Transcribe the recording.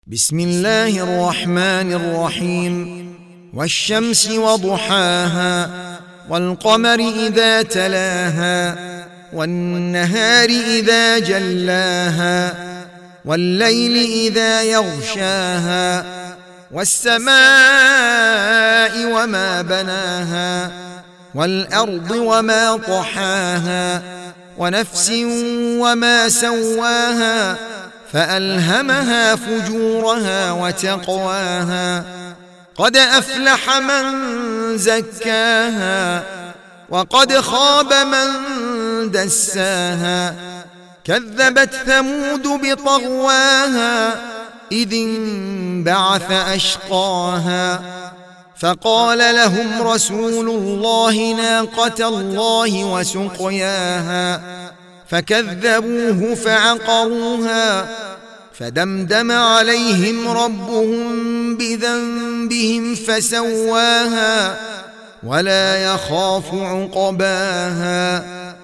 بسم الله الرحمن الرحيم والشمس وضحاها والقمر إذا تلاها والنهار إذا جلاها والليل إذا يغشاها والسماء وما بناها والأرض وما طحاها ونفس وما سواها فألهمها فجورها وتقواها قد أفلح من زكاها وقد خاب من دساها كذبت ثمود بطغواها إذ انبعث أشقاها فقال لهم رسول الله ناقة الله وسقياها فكذبوه فعقروها فدمدم عليهم ربهم بذنبهم فسواها ولا يخاف عقباها